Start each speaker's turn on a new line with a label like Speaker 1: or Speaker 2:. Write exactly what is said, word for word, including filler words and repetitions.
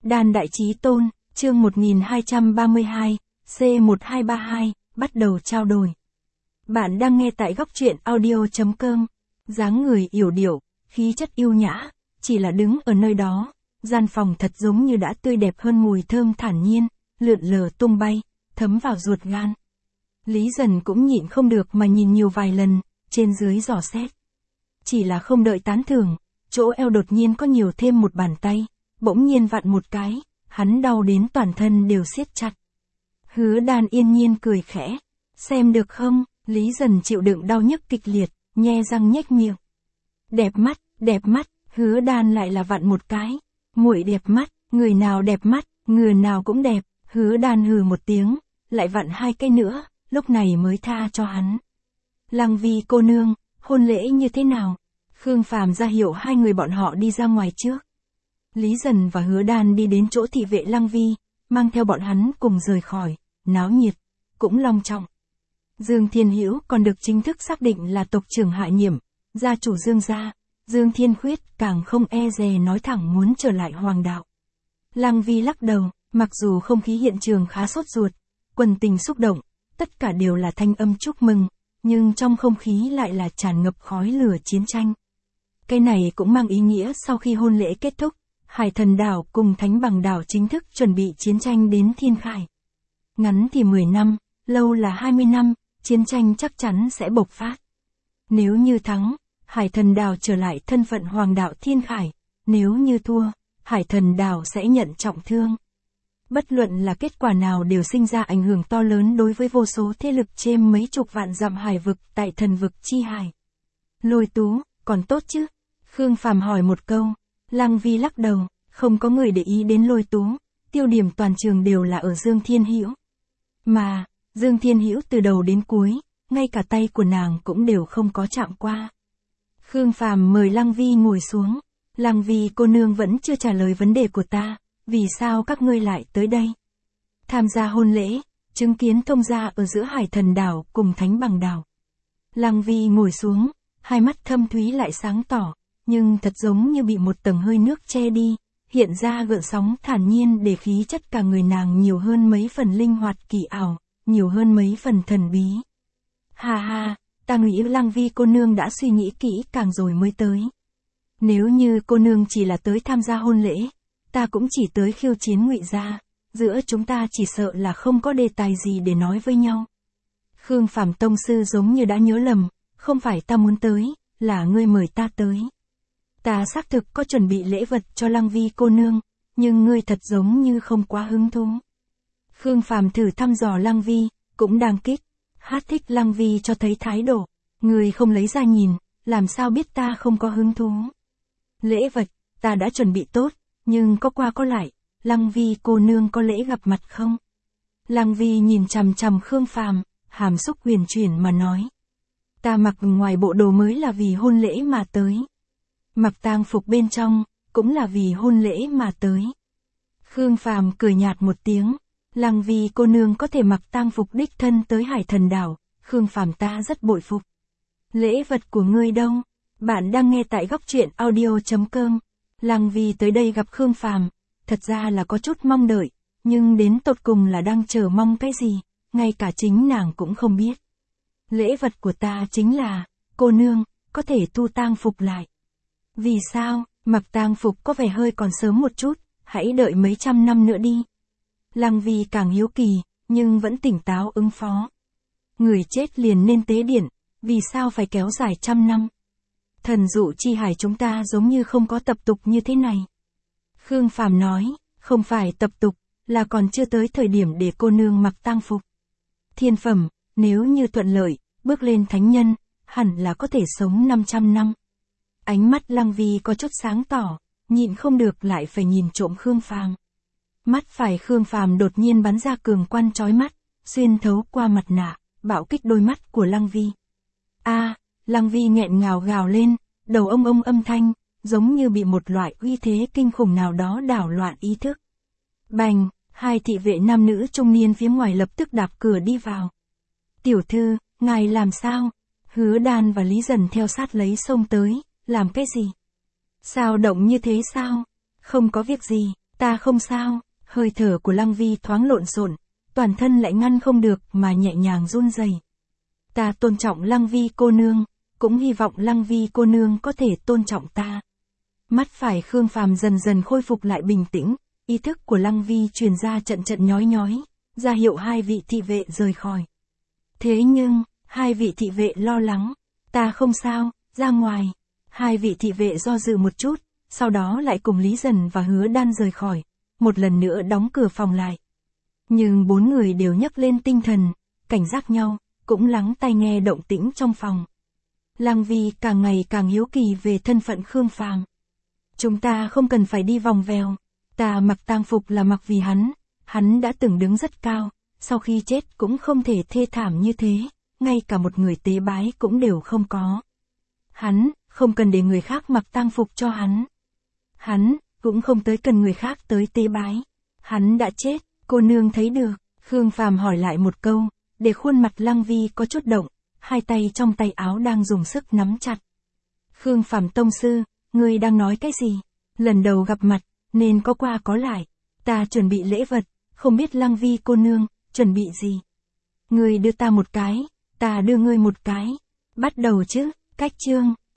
Speaker 1: Đan Đại Chí Tôn, chương một nghìn hai trăm ba mươi hai, C một hai ba hai, bắt đầu trao đổi. Bạn đang nghe tại góc truyện audio chấm com. Dáng người yểu điệu, khí chất yêu nhã, chỉ là đứng ở nơi đó, gian phòng thật giống như đã tươi đẹp hơn, mùi thơm thản nhiên, lượn lờ tung bay, thấm vào ruột gan. Lý Dần cũng nhịn không được mà nhìn nhiều vài lần, trên dưới dò xét. Chỉ là không đợi tán thưởng, chỗ eo đột nhiên có nhiều thêm một bàn tay, bỗng nhiên vặn một cái, hắn đau đến toàn thân đều siết chặt. Hứa Đan yên nhiên cười khẽ, xem được không? Lý Dần chịu đựng đau nhức kịch liệt, nhe răng nhếch miệng. Đẹp mắt, đẹp mắt, Hứa Đan lại là vặn một cái. Muội đẹp mắt, người nào đẹp mắt, người nào cũng đẹp. Hứa Đan hừ một tiếng, lại vặn hai cái nữa, lúc này mới tha cho hắn. Lăng Vi cô nương, hôn lễ như thế nào? Khương Phàm ra hiệu hai người bọn họ đi ra ngoài trước. Lý Dần và Hứa Đan đi đến chỗ thị vệ Lăng Vi, mang theo bọn hắn cùng rời khỏi, náo nhiệt, cũng long trọng. Dương Thiên Hữu còn được chính thức xác định là tộc trưởng Hạ Nhiễm, gia chủ Dương gia. Dương Thiên Khuyết càng không e dè nói thẳng muốn trở lại hoàng đạo. Lăng Vi lắc đầu, mặc dù không khí hiện trường khá sốt ruột, quần tình xúc động, tất cả đều là thanh âm chúc mừng, nhưng trong không khí lại là tràn ngập khói lửa chiến tranh. Cái này cũng mang ý nghĩa sau khi hôn lễ kết thúc, Hải Thần Đảo cùng Thánh Bằng Đảo chính thức chuẩn bị chiến tranh đến thiên khải. Ngắn thì mười năm, lâu là hai mươi năm, chiến tranh chắc chắn sẽ bộc phát. Nếu như thắng, Hải Thần Đảo trở lại thân phận hoàng đạo thiên khải, nếu như thua, Hải Thần Đảo sẽ nhận trọng thương. Bất luận là kết quả nào đều sinh ra ảnh hưởng to lớn đối với vô số thế lực trên mấy chục vạn dặm hải vực tại thần vực chi hải. Lôi Tú, còn tốt chứ? Khương Phàm hỏi một câu. Lăng Vi lắc đầu, không có người để ý đến Lôi Tú, tiêu điểm toàn trường đều là ở Dương Thiên Hữu. Mà, Dương Thiên Hữu từ đầu đến cuối, ngay cả tay của nàng cũng đều không có chạm qua. Khương Phàm mời Lăng Vi ngồi xuống. Lăng Vi cô nương vẫn chưa trả lời vấn đề của ta, vì sao các ngươi lại tới đây? Tham gia hôn lễ, chứng kiến thông gia ở giữa Hải Thần Đảo cùng Thánh Bằng Đảo. Lăng Vi ngồi xuống, hai mắt thâm thúy lại sáng tỏ, nhưng thật giống như bị một tầng hơi nước che đi, hiện ra gợn sóng thản nhiên để khí chất cả người nàng nhiều hơn mấy phần linh hoạt kỳ ảo, nhiều hơn mấy phần thần bí. Ha ha, ta nghĩ Lăng Vi cô nương đã suy nghĩ kỹ càng rồi mới tới. Nếu như cô nương chỉ là tới tham gia hôn lễ, ta cũng chỉ tới khiêu chiến Ngụy gia, giữa chúng ta chỉ sợ là không có đề tài gì để nói với nhau. Khương Phàm tông sư giống như đã nhớ lầm, không phải ta muốn tới, là ngươi mời ta tới. Ta xác thực có chuẩn bị lễ vật cho Lăng Vi cô nương, nhưng ngươi thật giống như không quá hứng thú. Khương Phàm thử thăm dò Lăng Vi, cũng đang kích, hát thích Lăng Vi cho thấy thái độ, ngươi không lấy ra nhìn, làm sao biết ta không có hứng thú. Lễ vật, ta đã chuẩn bị tốt, nhưng có qua có lại, Lăng Vi cô nương có lễ gặp mặt không? Lăng Vi nhìn chằm chằm Khương Phàm, hàm xúc huyền chuyển mà nói. Ta mặc ngoài bộ đồ mới là vì hôn lễ mà tới. Mặc tang phục bên trong, cũng là vì hôn lễ mà tới. Khương Phàm cười nhạt một tiếng, Lăng Vi cô nương có thể mặc tang phục đích thân tới Hải Thần Đảo, Khương Phàm ta rất bội phục. Lễ vật của ngươi đâu? Bạn đang nghe tại góc truyện audio chấm com. Lăng Vi tới đây gặp Khương Phàm, thật ra là có chút mong đợi, nhưng đến tột cùng là đang chờ mong cái gì, ngay cả chính nàng cũng không biết. Lễ vật của ta chính là, cô nương, có thể tu tang phục lại. Vì sao? Mặc tang phục có vẻ hơi còn sớm một chút, hãy đợi mấy trăm năm nữa đi. Lăng Vi càng hiếu kỳ, nhưng vẫn tỉnh táo ứng phó. Người chết liền nên tế điện, vì sao phải kéo dài trăm năm? Thần dụ chi hải chúng ta giống như không có tập tục như thế này. Khương Phàm nói, không phải tập tục, là còn chưa tới thời điểm để cô nương mặc tang phục. Thiên phẩm, nếu như thuận lợi, bước lên thánh nhân, hẳn là có thể sống năm trăm năm. Ánh mắt Lăng Vi có chút sáng tỏ, nhịn không được lại phải nhìn trộm Khương Phàm. Mắt phải Khương Phàm đột nhiên bắn ra cường quang chói mắt, xuyên thấu qua mặt nạ, bạo kích đôi mắt của Lăng Vi. A, Lăng Vi nghẹn ngào gào lên, đầu ông ông âm thanh, giống như bị một loại uy thế kinh khủng nào đó đảo loạn ý thức. Bành, hai thị vệ nam nữ trung niên phía ngoài lập tức đạp cửa đi vào. Tiểu thư, ngài làm sao? Hứa Đan và Lý Dần theo sát lấy xông tới, làm cái gì? Sao động như thế sao? Không có việc gì, Ta không sao, hơi thở của Lăng Vi thoáng lộn xộn, toàn thân lại ngăn không được mà nhẹ nhàng run rẩy. Ta tôn trọng Lăng Vi cô nương, cũng hy vọng Lăng Vi cô nương có thể tôn trọng ta. Mắt phải Khương Phàm dần dần khôi phục lại bình tĩnh, ý thức của Lăng Vi truyền ra trận trận nhói nhói, ra hiệu hai vị thị vệ rời khỏi. Thế nhưng, hai vị thị vệ lo lắng, ta không sao, ra ngoài. Hai vị thị vệ do dự một chút, sau đó lại cùng Lý Dần và Hứa Đan rời khỏi, một lần nữa đóng cửa phòng lại. Nhưng bốn người đều nhấc lên tinh thần, cảnh giác nhau, cũng lắng tai nghe động tĩnh trong phòng. Lăng Vi càng ngày càng hiếu kỳ về thân phận Khương Phàm. Chúng ta không cần phải đi vòng vèo, ta mặc tang phục là mặc vì hắn, hắn đã từng đứng rất cao, sau khi chết cũng không thể thê thảm như thế, ngay cả một người tế bái cũng đều không có. Hắn, không cần để người khác mặc tang phục cho hắn. Hắn, cũng không tới cần người khác tới tế bái. Hắn đã chết, cô nương thấy được. Khương Phàm hỏi lại một câu, để khuôn mặt Lăng Vi có chút động, hai tay trong tay áo đang dùng sức nắm chặt. Khương Phàm tông sư, ngươi đang nói cái gì? Lần đầu gặp mặt, nên có qua có lại. Ta chuẩn bị lễ vật, không biết Lăng Vi cô nương, chuẩn bị gì? Ngươi đưa ta một cái, ta đưa ngươi một cái. Bắt đầu chứ, cách chương.